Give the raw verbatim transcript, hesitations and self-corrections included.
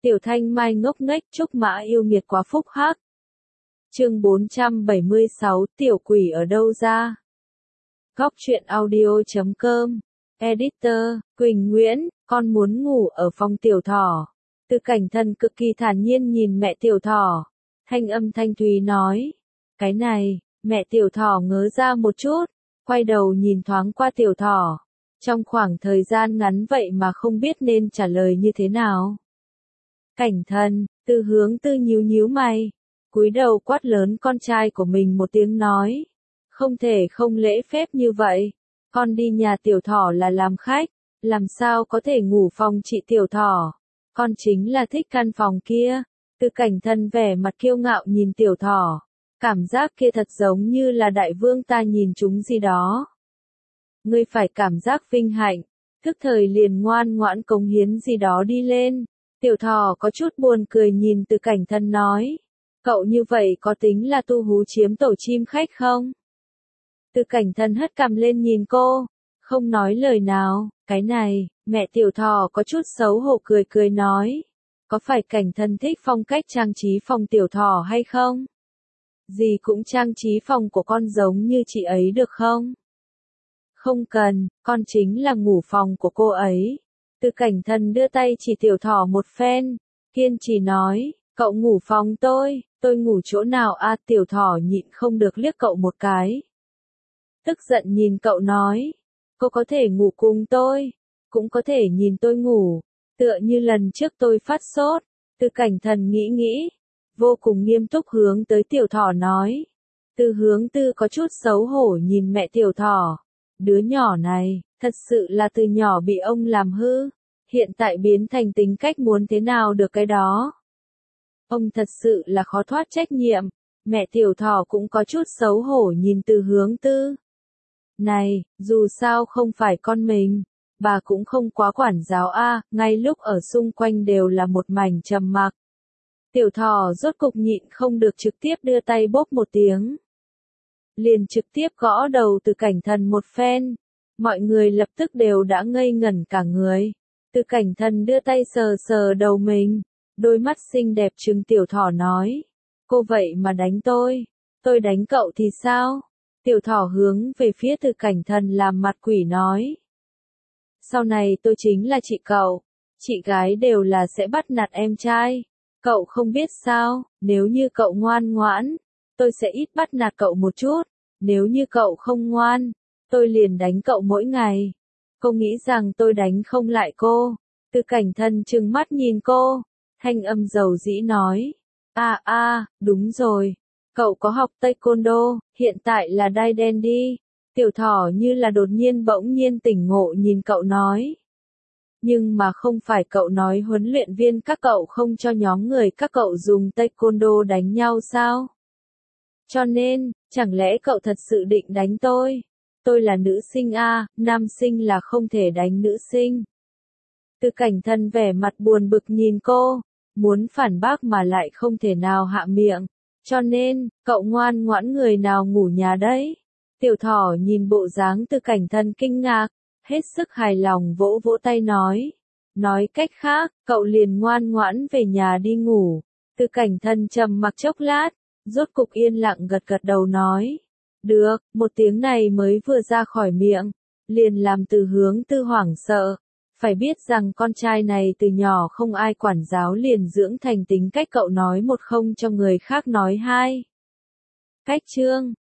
Tiểu Thanh Mai ngốc nghếch, Trúc Mã yêu nghiệt quá phúc hắc. Chương bốn trăm bảy mươi sáu, tiểu quỷ ở đâu ra? Góc truyện audio chấm com. Editor, Quỳnh Nguyễn, con muốn ngủ ở phòng Tiểu Thỏ. Từ Cảnh Thần cực kỳ thản nhiên nhìn mẹ Tiểu Thỏ. Thanh âm thanh thúy nói. Cái này, mẹ Tiểu Thỏ ngớ ra một chút, quay đầu nhìn thoáng qua Tiểu Thỏ. Trong khoảng thời gian ngắn vậy mà không biết nên trả lời như thế nào. Cảnh Thần, Từ Hướng Tư nhíu nhíu mày, cúi đầu quát lớn con trai của mình một tiếng nói. Không thể không lễ phép như vậy. Con đi nhà Tiểu Thỏ là làm khách, làm sao có thể ngủ phòng chị Tiểu Thỏ. Con chính là thích căn phòng kia. Từ Cảnh Thần vẻ mặt kiêu ngạo nhìn Tiểu Thỏ. Cảm giác kia thật giống như là đại vương ta nhìn chúng gì đó. Ngươi phải cảm giác vinh hạnh, thức thời liền ngoan ngoãn cống hiến gì đó đi lên. Tiểu Thỏ có chút buồn cười nhìn Từ Cảnh Thần nói. Cậu như vậy có tính là tu hú chiếm tổ chim khách không? Từ Cảnh Thần hất cằm lên nhìn cô, không nói lời nào. Cái này, mẹ Tiểu Thỏ có chút xấu hổ cười cười nói. Có phải Cảnh Thần thích phong cách trang trí phòng Tiểu Thỏ hay không? Gì cũng trang trí phòng của con giống như chị ấy được không? Không cần, con chính là ngủ phòng của cô ấy. Từ Cảnh Thần đưa tay chỉ Tiểu Thỏ một phen, kiên trì nói, cậu ngủ phòng tôi, tôi ngủ chỗ nào à? Tiểu Thỏ nhịn không được liếc cậu một cái. Tức giận nhìn cậu nói, cô có thể ngủ cùng tôi, cũng có thể nhìn tôi ngủ, tựa như lần trước tôi phát sốt. Từ Cảnh Thần nghĩ nghĩ, vô cùng nghiêm túc hướng tới Tiểu Thỏ nói. Từ Hướng Tư có chút xấu hổ nhìn mẹ Tiểu Thỏ. Đứa nhỏ này, thật sự là từ nhỏ bị ông làm hư, hiện tại biến thành tính cách muốn thế nào được cái đó. Ông thật sự là khó thoát trách nhiệm. Mẹ Tiểu Thỏ cũng có chút xấu hổ nhìn Từ Hướng Tư. Này, dù sao không phải con mình, bà cũng không quá quản giáo a. Ngay lúc ở xung quanh đều là một mảnh trầm mặc. Tiểu Thỏ rốt cục nhịn không được trực tiếp đưa tay bóp một tiếng. Liền trực tiếp gõ đầu Từ Cảnh Thần một phen. Mọi người lập tức đều đã ngây ngẩn cả người. Từ Cảnh Thần đưa tay sờ sờ đầu mình, đôi mắt xinh đẹp trừng Tiểu Thỏ nói. Cô vậy mà đánh tôi, tôi đánh cậu thì sao? Tiểu Thỏ hướng về phía Từ Cảnh Thần làm mặt quỷ nói. Sau này tôi chính là chị cậu, chị gái đều là sẽ bắt nạt em trai. Cậu không biết sao, nếu như cậu ngoan ngoãn, tôi sẽ ít bắt nạt cậu một chút, nếu như cậu không ngoan, tôi liền đánh cậu mỗi ngày. Cô nghĩ rằng tôi đánh không lại cô. Từ Cảnh Thần trừng mắt nhìn cô, thanh âm dầu dĩ nói. À à, đúng rồi, cậu có học taekwondo, hiện tại là đai đen đi. Tiểu Thỏ như là đột nhiên bỗng nhiên tỉnh ngộ nhìn cậu nói. Nhưng mà không phải cậu nói huấn luyện viên các cậu không cho nhóm người các cậu dùng taekwondo đánh nhau sao? Cho nên, chẳng lẽ cậu thật sự định đánh tôi? Tôi là nữ sinh a, nam sinh là không thể đánh nữ sinh. Từ Cảnh Thần vẻ mặt buồn bực nhìn cô, muốn phản bác mà lại không thể nào hạ miệng. Cho nên, cậu ngoan ngoãn người nào ngủ nhà đấy? Tiểu Thỏ nhìn bộ dáng Từ Cảnh Thần kinh ngạc, hết sức hài lòng vỗ vỗ tay nói. Nói cách khác, cậu liền ngoan ngoãn về nhà đi ngủ. Từ Cảnh Thần trầm mặc chốc lát, rốt cục yên lặng gật gật đầu nói. Được, một tiếng này mới vừa ra khỏi miệng, liền làm Từ Hướng Tư hoảng sợ. Phải biết rằng con trai này từ nhỏ không ai quản giáo liền dưỡng thành tính cách cậu nói một không cho người khác nói hai. Cách chương